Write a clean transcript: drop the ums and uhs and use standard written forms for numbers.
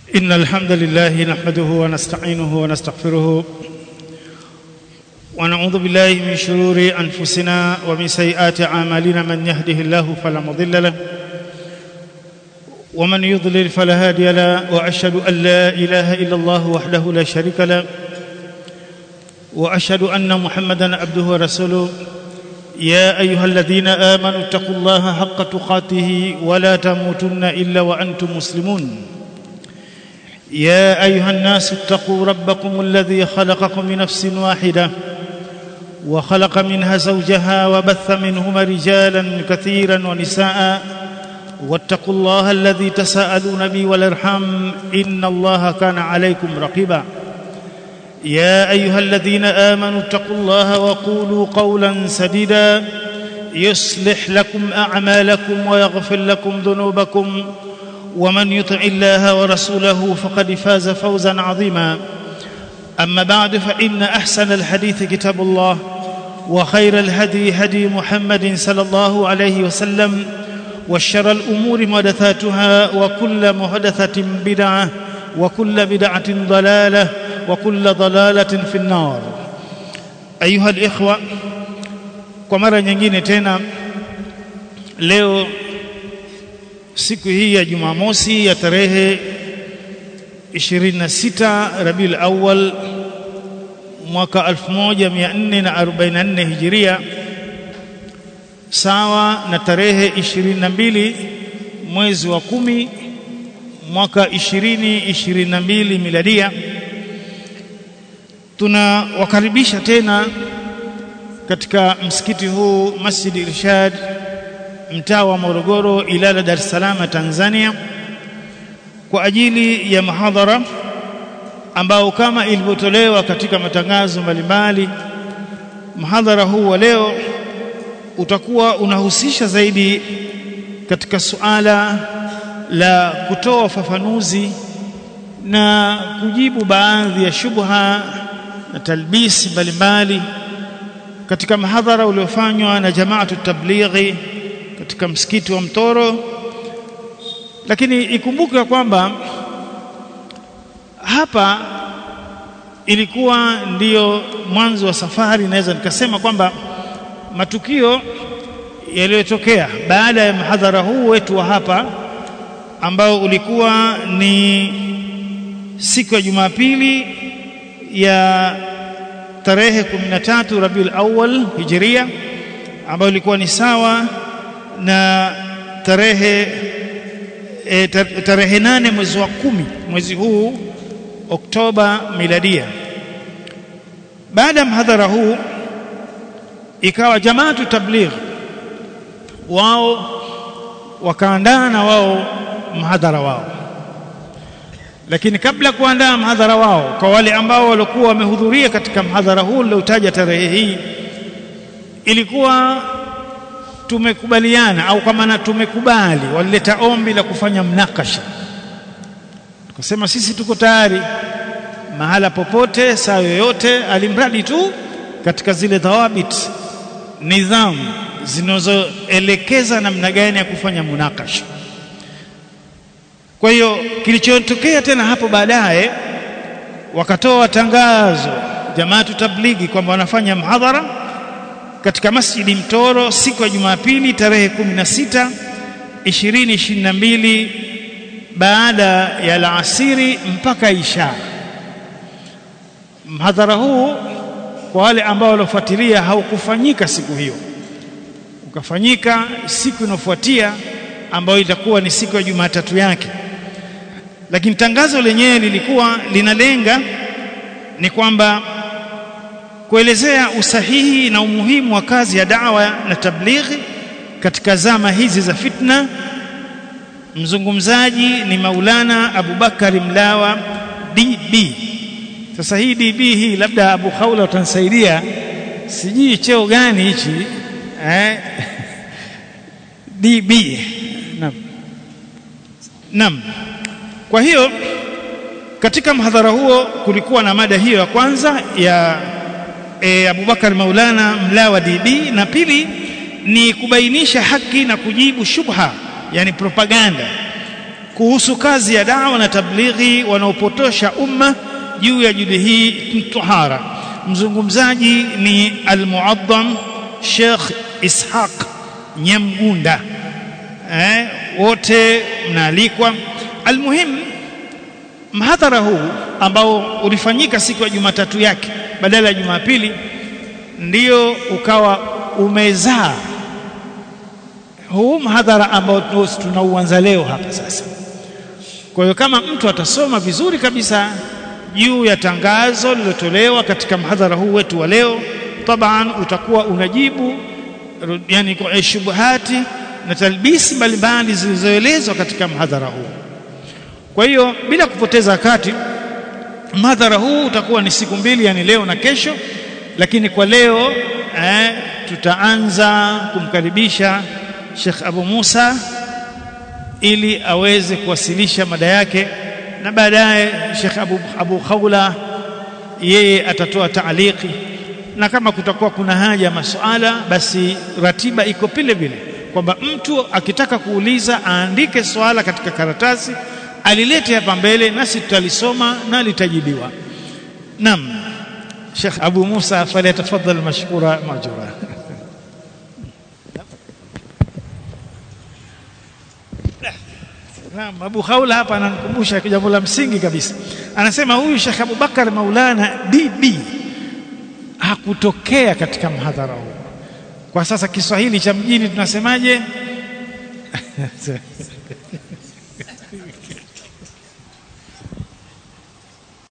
إن الحمد لله نحمده ونستعينه ونستغفره ونعوذ بالله من شرور أنفسنا ومن سيئات أعمالنا. من يهده الله فلا مضل له ومن يضلل فلا هادي له، وأشهد أن لا إله إلا الله وحده لا شريك له، وأشهد أن محمدًا عبده ورسوله. يا أيها الذين آمنوا اتقوا الله حق تقاته ولا تموتن إلا وأنتم مسلمون. يا أيها الناس اتقوا ربكم الذي خلقكم من نفس واحدة وخلق منها زوجها وبث منهما رجالا كثيرا ونساء، واتقوا الله الذي تساءلون به والأرحام إن الله كان عليكم رقيبا. يا أيها الذين آمنوا اتقوا الله وقولوا قولا سديدا يصلح لكم أعمالكم ويغفر لكم ذنوبكم، ومن يطع الله ورسوله فقد فاز فوزا عظيما. أما بعد، فإن أحسن الحديث كتاب الله، وخير الهدي هدي محمد صلى الله عليه وسلم، وشر الأمور محدثاتها، وكل محدثة بدعة، وكل بدعة ضلالة، وكل ضلالة في النار. أيها الإخوة، kwa mara nyingine tena leo siku hii ya Jumamosi ya tarehe 26 Rabiul Awwal mwaka 1444 Hijiria, sawa na tarehe 22 mwezi wa 10 mwaka 2022 Miladia. Tunawakaribisha tena katika msikiti huu Masjid Irshad, mtaa wa Morogoro, Ilala, Dar es Salaam, Tanzania, kwa ajili ya muhadhara ambao kama ilivyotolewa katika matangazo mbalimbali, muhadhara huu wa leo utakuwa unahusisha zaidi katika suala la kutoa ufafanuzi na kujibu baadhi ya shubha na talbisi mbalimbali katika muhadhara uliofanywa na Jamaatu Tablighi katika msikiti wa Mtoro. Lakini ikumbuke kwamba hapa ilikuwa ndiyo mwanzo wa safari. Naweza nikasema kwamba matukio yaliyotokea baada ya muhadhara huu wetu wa hapa, ambao ulikuwa ni siku ya Jumapili ya tarehe 13 Rabiul Awwal Hijria, ambayo ilikuwa ni sawa na tarehe 8 mwezi wa 10 mwezi huu Oktoba Miladia. Baada ya mhadhara huu ikawa Jamaatu Tabligh wao wakaandaa na wao mhadhara wao. Lakini kabla kuandaa mhadhara wao, kwa wale ambao walikuwa wamehudhuria katika mhadhara huu uliotaja tarehe hii, ilikuwa tumekubaliana au kama na tumekubali, walileta ombi la kufanya mnakasha. Tukasema sisi tuko tayari mahala popote, saa yoyote, alimradi tu katika zile dhawabit, nidhamu zinazoelekeza namna gani ya kufanya munakasha. Kwa hiyo kilichotokea tena hapo baadaye, wakatoa tangazo Jamaatu Tablighi kwamba wanafanya mhadhara katika Masjidi Mtoro siku ya Jumapili tarehe 16 2022 baada ya alasiri mpaka isha. Mhadhara huu kwa wale ambao walofuatilia haukufanyika siku hiyo, ukafanyika siku inofuatia ambayo itakuwa ni siku ya Jumatatu yake. Lakini tangazo lenyewe lilikuwa linalenga ni kwamba kuelezea usahihi na umuhimu wa kazi ya da'wa na tablighi katika zama hizi za fitna. Mzungumzaji ni Maulana Abubakari Mlawa DB. Sasa hii DB hii, labda Abu Khawla utanisaidia, sijui cheo gani hichi DB. Naam. Kwa hiyo katika mhadhara huo kulikuwa na mada hiyo ya kwanza ya Abubakar Maulana Mlawa DB, na pili ni kubainisha haki na kujibu shubha, yani propaganda kuhusu kazi ya da'wa na tablighi wanaopotosha umma juu ya juhudi hii tahara. Mzungumzaji ni al-Muaddam Sheikh Ishaq Nyamgunda. Wote mnaalikwa. Almuhim, mhadhara huu ambao ulifanyika siku ya Jumatatu yake badala ya Jumapili ndio ukawa umezaa huu mhadhara ambao tunauanza leo hapa sasa. Kwa hiyo kama mtu atasoma vizuri kabisa juu ya tangazo lilotolewa katika mhadhara huu wetu wa leo, taban utakuwa unajibu yani kwa shubuhati na talbisi mbalimbali zilizoelezwa katika mhadhara huu. Kwa hiyo bila kupoteza wakati, mhadhara huu utakuwa ni siku mbili, yani leo na kesho, lakini kwa leo tutaanza kumkaribisha Sheikh Abu Musa ili aweze kuwasilisha mada yake, na baadaye Sheikh Abu Khawla yeye atatoa taaliki, na kama kutakuwa kuna haja ya masuala basi ratiba iko vile vile kwamba mtu akitaka kuuliza aandike swala katika karatasi alilete hapa mbele, nasi tutalisoma na litajibiwa. Naam, Sheikh Abu Musa falyatafadhal mashkura majura. Naam, Abu Khawla hapa ananikumbusha jambo la msingi kabisa. Anasema huyu Sheikh Abu Bakar Maulana DB hakutokea katika mhadhara huu. Kwa sasa Kiswahili cha mjini tunasemaje?